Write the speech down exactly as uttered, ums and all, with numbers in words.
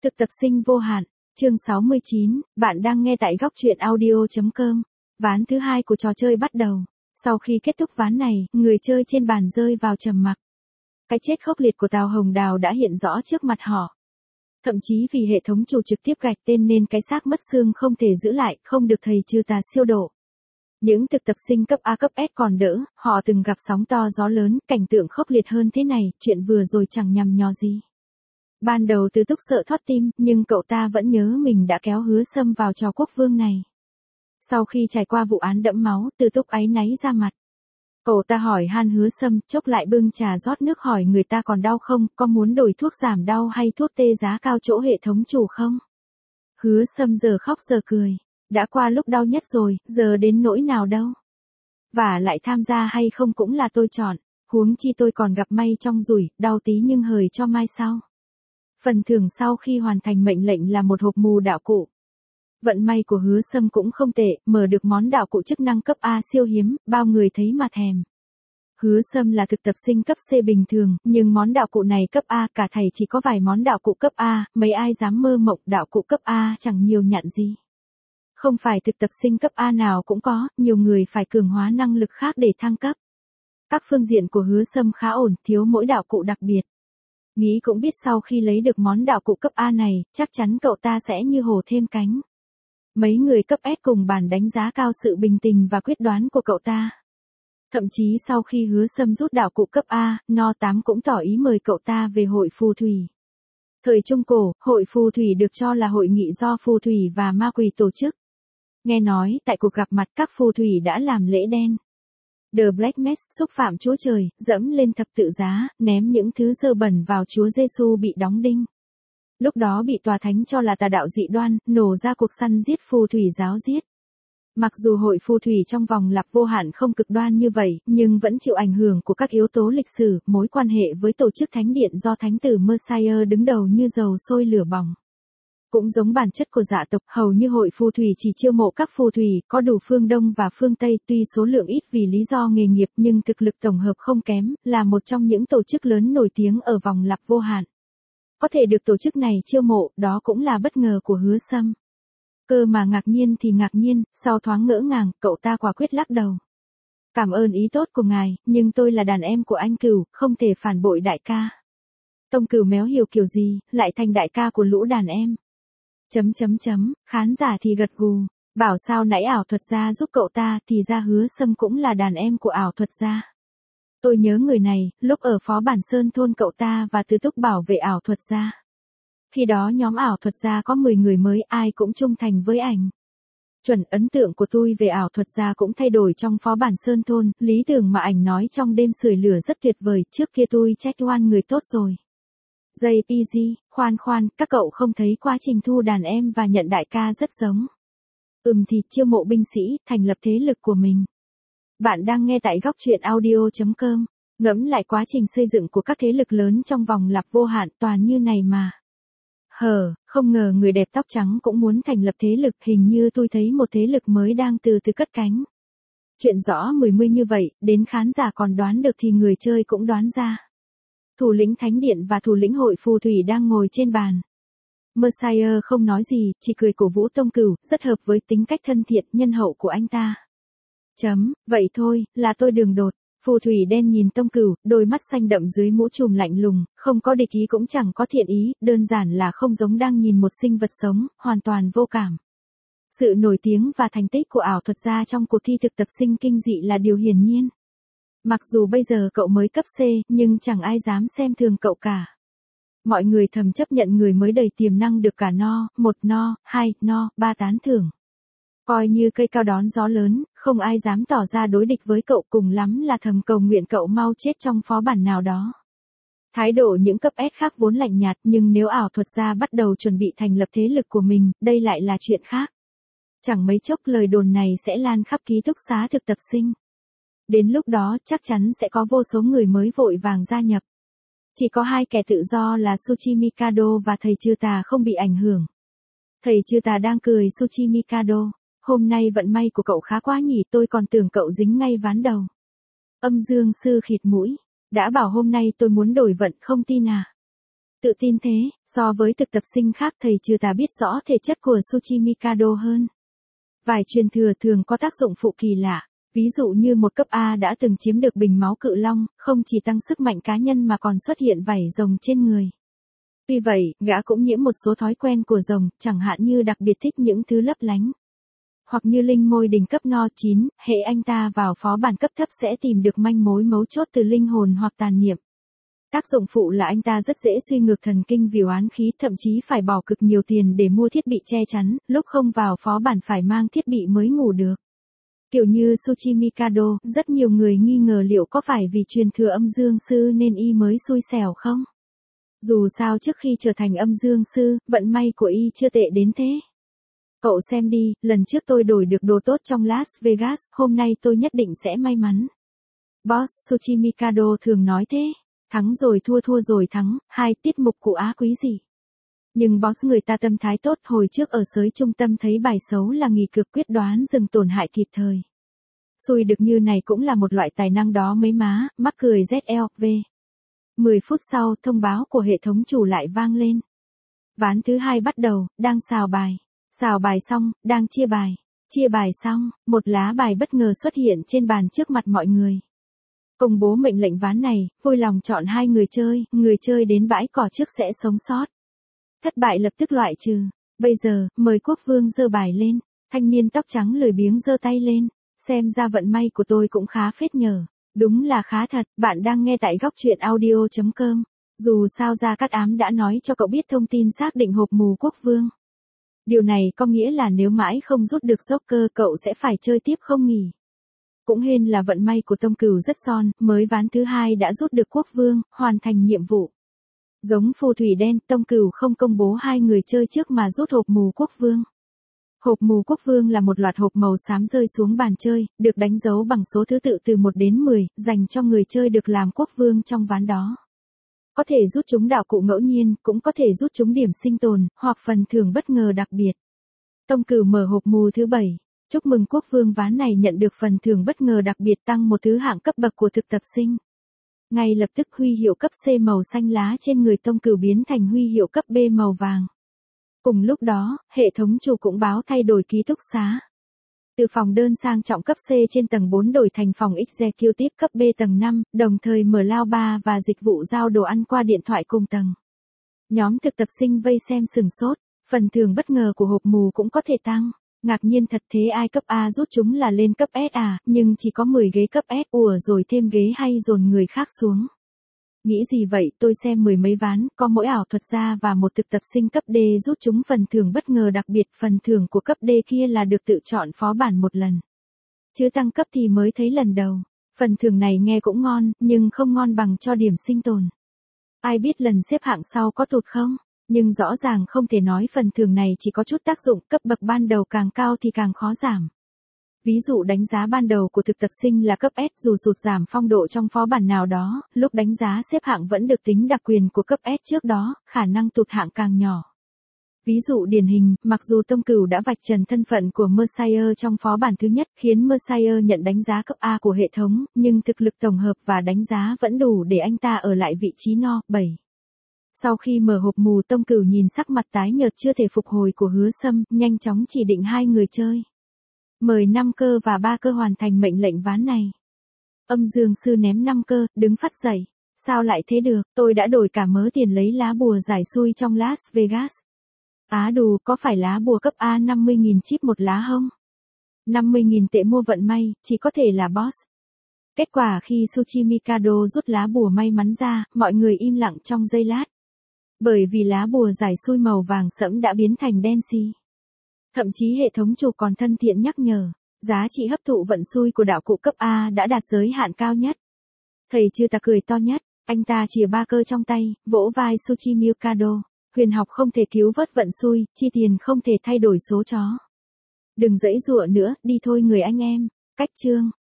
Thực tập sinh vô hạn, chương sáu mươi chín, bạn đang nghe tại góc truyện audio.com. Ván thứ hai của trò chơi bắt đầu. Sau khi kết thúc ván này, người chơi trên bàn rơi vào trầm mặc. Cái chết khốc liệt của Tào Hồng Đào đã hiện rõ trước mặt họ. Thậm chí vì hệ thống chủ trực tiếp gạch tên nên cái xác mất xương không thể giữ lại, không được thầy trừ tà siêu độ. Những thực tập sinh cấp A cấp S còn đỡ, họ từng gặp sóng to gió lớn, cảnh tượng khốc liệt hơn thế này, chuyện vừa rồi chẳng nhằm nhò gì. Ban đầu Từ Túc sợ thót tim, nhưng cậu ta vẫn nhớ mình đã kéo Hứa Sâm vào trò quốc vương này. Sau khi trải qua vụ án đẫm máu, Từ Túc áy náy ra mặt. Cậu ta hỏi han Hứa Sâm, chốc lại bưng trà rót nước hỏi người ta còn đau không, có muốn đổi thuốc giảm đau hay thuốc tê giá cao chỗ hệ thống chủ không? Hứa Sâm giờ khóc giờ cười. Đã qua lúc đau nhất rồi, giờ đến nỗi nào đâu. Và lại tham gia hay không cũng là tôi chọn, huống chi tôi còn gặp may trong rủi, đau tí nhưng hời cho mai sau. Phần thưởng sau khi hoàn thành mệnh lệnh là một hộp mù đạo cụ. Vận may của Hứa Sâm cũng không tệ, mở được món đạo cụ chức năng cấp A siêu hiếm, bao người thấy mà thèm. Hứa Sâm là thực tập sinh cấp C bình thường, nhưng món đạo cụ này cấp A, cả thầy chỉ có vài món đạo cụ cấp A, mấy ai dám mơ mộng đạo cụ cấp A chẳng nhiều nhặn gì. Không phải thực tập sinh cấp A nào cũng có, nhiều người phải cường hóa năng lực khác để thăng cấp. Các phương diện của Hứa Sâm khá ổn, thiếu mỗi đạo cụ đặc biệt. Nghĩ cũng biết sau khi lấy được món đạo cụ cấp A này, chắc chắn cậu ta sẽ như hổ thêm cánh. Mấy người cấp S cùng bàn đánh giá cao sự bình tĩnh và quyết đoán của cậu ta. Thậm chí sau khi Hứa Sâm rút đạo cụ cấp A, No tám cũng tỏ ý mời cậu ta về hội phù thủy. Thời Trung Cổ, hội phù thủy được cho là hội nghị do phù thủy và ma quỷ tổ chức. Nghe nói, tại cuộc gặp mặt các phù thủy đã làm lễ đen. The Black Mass xúc phạm Chúa Trời, dẫm lên thập tự giá, ném những thứ dơ bẩn vào Chúa Giêsu bị đóng đinh. Lúc đó bị tòa thánh cho là tà đạo dị đoan, nổ ra cuộc săn giết phù thủy giáo giết. Mặc dù hội phù thủy trong vòng lặp vô hạn không cực đoan như vậy, nhưng vẫn chịu ảnh hưởng của các yếu tố lịch sử, mối quan hệ với tổ chức thánh điện do thánh tử Messiah đứng đầu như dầu sôi lửa bỏng. Cũng giống bản chất của dạ tộc, hầu như hội phù thủy chỉ chiêu mộ các phù thủy, có đủ phương Đông và phương Tây, tuy số lượng ít vì lý do nghề nghiệp nhưng thực lực tổng hợp không kém, là một trong những tổ chức lớn nổi tiếng ở vòng lặp vô hạn. Có thể được tổ chức này chiêu mộ, đó cũng là bất ngờ của Hứa Sâm. Cơ mà ngạc nhiên thì ngạc nhiên, sau thoáng ngỡ ngàng, cậu ta quả quyết lắc đầu. Cảm ơn ý tốt của ngài, nhưng tôi là đàn em của anh Cửu, không thể phản bội đại ca. Tông Cửu méo hiểu kiểu gì, lại thành đại ca của lũ đàn em. Chấm chấm chấm, khán giả thì gật gù, bảo sao nãy ảo thuật gia giúp cậu ta thì ra Hứa Sâm cũng là đàn em của ảo thuật gia. Tôi nhớ người này, lúc ở Phó Bản Sơn thôn cậu ta và Từ Túc bảo vệ ảo thuật gia. Khi đó nhóm ảo thuật gia có mười người mới, ai cũng trung thành với ảnh. Chuẩn ấn tượng của tôi về ảo thuật gia cũng thay đổi trong Phó Bản Sơn thôn, lý tưởng mà ảnh nói trong đêm sưởi lửa rất tuyệt vời, trước kia tôi trách oan người tốt rồi. gi pê giê, khoan khoan, các cậu không thấy quá trình thu đàn em và nhận đại ca rất giống. Ừm thì chiêu mộ binh sĩ, thành lập thế lực của mình. Bạn đang nghe tại góc truyện audio.com, ngẫm lại quá trình xây dựng của các thế lực lớn trong vòng lặp vô hạn toàn như này mà. Hờ, không ngờ người đẹp tóc trắng cũng muốn thành lập thế lực, hình như tôi thấy một thế lực mới đang từ từ cất cánh. Chuyện rõ mười mươi như vậy, đến khán giả còn đoán được thì người chơi cũng đoán ra. Thủ lĩnh Thánh Điện và thủ lĩnh hội phù thủy đang ngồi trên bàn. Messiah không nói gì, chỉ cười cổ vũ Tông Cửu, rất hợp với tính cách thân thiện, nhân hậu của anh ta. Chấm, vậy thôi, là tôi đường đột. Phù thủy đen nhìn Tông Cửu, đôi mắt xanh đậm dưới mũ trùm lạnh lùng, không có địch ý cũng chẳng có thiện ý, đơn giản là không giống đang nhìn một sinh vật sống, hoàn toàn vô cảm. Sự nổi tiếng và thành tích của ảo thuật gia trong cuộc thi thực tập sinh kinh dị là điều hiển nhiên. Mặc dù bây giờ cậu mới cấp C, nhưng chẳng ai dám xem thường cậu cả. Mọi người thầm chấp nhận người mới đầy tiềm năng được cả no, một no, hai no, ba tán thưởng. Coi như cây cao đón gió lớn, không ai dám tỏ ra đối địch với cậu, cùng lắm là thầm cầu nguyện cậu mau chết trong phó bản nào đó. Thái độ những cấp S khác vốn lạnh nhạt, nhưng nếu ảo thuật gia bắt đầu chuẩn bị thành lập thế lực của mình, đây lại là chuyện khác. Chẳng mấy chốc lời đồn này sẽ lan khắp ký túc xá thực tập sinh. Đến lúc đó chắc chắn sẽ có vô số người mới vội vàng gia nhập. Chỉ có hai kẻ tự do là Suchi Mikado và thầy Trừ Tà không bị ảnh hưởng. Thầy Trừ Tà đang cười Suchi Mikado. Hôm nay vận may của cậu khá quá nhỉ, tôi còn tưởng cậu dính ngay ván đầu. Âm Dương sư khịt mũi. Đã bảo hôm nay tôi muốn đổi vận, không tin à? Tự tin thế, so với thực tập sinh khác thầy trừ tà biết rõ thể chất của Tsuchi Mikado hơn. Vài truyền thừa thường có tác dụng phụ kỳ lạ, ví dụ như một cấp A đã từng chiếm được bình máu cự long, không chỉ tăng sức mạnh cá nhân mà còn xuất hiện vảy rồng trên người. Tuy vậy, gã cũng nhiễm một số thói quen của rồng, chẳng hạn như đặc biệt thích những thứ lấp lánh. Hoặc như linh môi đỉnh cấp no chín, hệ anh ta vào phó bản cấp thấp sẽ tìm được manh mối mấu chốt từ linh hồn hoặc tàn niệm. Tác dụng phụ là anh ta rất dễ suy ngược thần kinh vì oán khí, thậm chí phải bỏ cực nhiều tiền để mua thiết bị che chắn, lúc không vào phó bản phải mang thiết bị mới ngủ được. Kiểu như Tsuchi Mikado, rất nhiều người nghi ngờ liệu có phải vì truyền thừa âm dương sư nên y mới xui xẻo không? Dù sao trước khi trở thành âm dương sư, vận may của y chưa tệ đến thế. Cậu xem đi, lần trước tôi đổi được đồ tốt trong Las Vegas, hôm nay tôi nhất định sẽ may mắn. Boss Tsuchi Mikado thường nói thế. Thắng rồi thua thua rồi thắng, hai tiết mục cụ á quý gì. Nhưng boss người ta tâm thái tốt, hồi trước ở sới trung tâm thấy bài xấu là nghỉ cực quyết đoán dừng tổn hại kịp thời. Xui được như này cũng là một loại tài năng đó mấy má, mắc cười dét lờ vê. mười phút sau, thông báo của hệ thống chủ lại vang lên. Ván thứ hai bắt đầu, đang xào bài. Xào bài xong, đang chia bài. Chia bài xong, một lá bài bất ngờ xuất hiện trên bàn trước mặt mọi người. Công bố mệnh lệnh ván này, vui lòng chọn hai người chơi, người chơi đến bãi cỏ trước sẽ sống sót. Thất bại lập tức loại trừ. Bây giờ, mời quốc vương giơ bài lên. Thanh niên tóc trắng lười biếng giơ tay lên. Xem ra vận may của tôi cũng khá phết nhờ. Đúng là khá thật, bạn đang nghe tại góc truyện audio chấm com. Dù sao Gia Cát Ám đã nói cho cậu biết thông tin xác định hộp mù quốc vương. Điều này có nghĩa là nếu mãi không rút được Joker cậu sẽ phải chơi tiếp không nghỉ. Cũng hên là vận may của Tông Cửu rất son, mới ván thứ hai đã rút được quốc vương, hoàn thành nhiệm vụ. Giống phù thủy đen, Tông Cửu không công bố hai người chơi trước mà rút hộp mù quốc vương. Hộp mù quốc vương là một loạt hộp màu xám rơi xuống bàn chơi, được đánh dấu bằng số thứ tự từ một đến mười, dành cho người chơi được làm quốc vương trong ván đó. Có thể rút chúng đạo cụ ngẫu nhiên, cũng có thể rút chúng điểm sinh tồn, hoặc phần thưởng bất ngờ đặc biệt. Tông Cửu mở hộp mù thứ bảy. Chúc mừng quốc vương ván này nhận được phần thưởng bất ngờ đặc biệt tăng một thứ hạng cấp bậc của thực tập sinh. Ngay lập tức huy hiệu cấp C màu xanh lá trên người Tông Cửu biến thành huy hiệu cấp B màu vàng. Cùng lúc đó, hệ thống chủ cũng báo thay đổi ký túc xá. Từ phòng đơn sang trọng cấp C trên tầng bốn đổi thành phòng Executive cấp B tầng năm, đồng thời mở lao bar và dịch vụ giao đồ ăn qua điện thoại cùng tầng. Nhóm thực tập sinh vây xem sừng sốt, phần thưởng bất ngờ của hộp mù cũng có thể tăng. Ngạc nhiên thật thế, ai cấp A rút chúng là lên cấp S à, nhưng chỉ có mười ghế cấp S, ủa rồi thêm ghế hay dồn người khác xuống. Nghĩ gì vậy, tôi xem mười mấy ván, có mỗi ảo thuật gia và một thực tập sinh cấp D rút chúng phần thưởng bất ngờ đặc biệt, phần thưởng của cấp D kia là được tự chọn phó bản một lần. Chứ tăng cấp thì mới thấy lần đầu. Phần thưởng này nghe cũng ngon, nhưng không ngon bằng cho điểm sinh tồn. Ai biết lần xếp hạng sau có tụt không? Nhưng rõ ràng không thể nói phần thưởng này chỉ có chút tác dụng, cấp bậc ban đầu càng cao thì càng khó giảm. Ví dụ đánh giá ban đầu của thực tập sinh là cấp S, dù sụt giảm phong độ trong phó bản nào đó, lúc đánh giá xếp hạng vẫn được tính đặc quyền của cấp S trước đó, khả năng tụt hạng càng nhỏ. Ví dụ điển hình, mặc dù Tông Cửu đã vạch trần thân phận của Messiah trong phó bản thứ nhất, khiến Messiah nhận đánh giá cấp A của hệ thống, nhưng thực lực tổng hợp và đánh giá vẫn đủ để anh ta ở lại vị trí no, bảy. Sau khi mở hộp mù, Tông Cửu nhìn sắc mặt tái nhợt chưa thể phục hồi của Hứa Sâm, nhanh chóng chỉ định hai người chơi. Mời năm cơ và ba cơ hoàn thành mệnh lệnh ván này. Âm dương sư ném năm cơ, đứng phát dậy. Sao lại thế được, tôi đã đổi cả mớ tiền lấy lá bùa giải xui trong Las Vegas. Á đù, có phải lá bùa cấp A năm mươi nghìn chip một lá không? năm mươi nghìn tệ mua vận may, chỉ có thể là boss. Kết quả khi Tsuchi Mikado rút lá bùa may mắn ra, mọi người im lặng trong giây lát. Bởi vì lá bùa giải xui màu vàng sẫm đã biến thành đen xì. Thậm chí hệ thống chủ còn thân thiện nhắc nhở, giá trị hấp thụ vận xui của đạo cụ cấp A đã đạt giới hạn cao nhất. Thầy Trừ Tà cười to nhất, anh ta chìa ba cơ trong tay, vỗ vai Tsuchi Mikado. Huyền học không thể cứu vớt vận xui, chi tiền không thể thay đổi số chó. Đừng giãy giụa nữa, đi thôi người anh em. Cách chương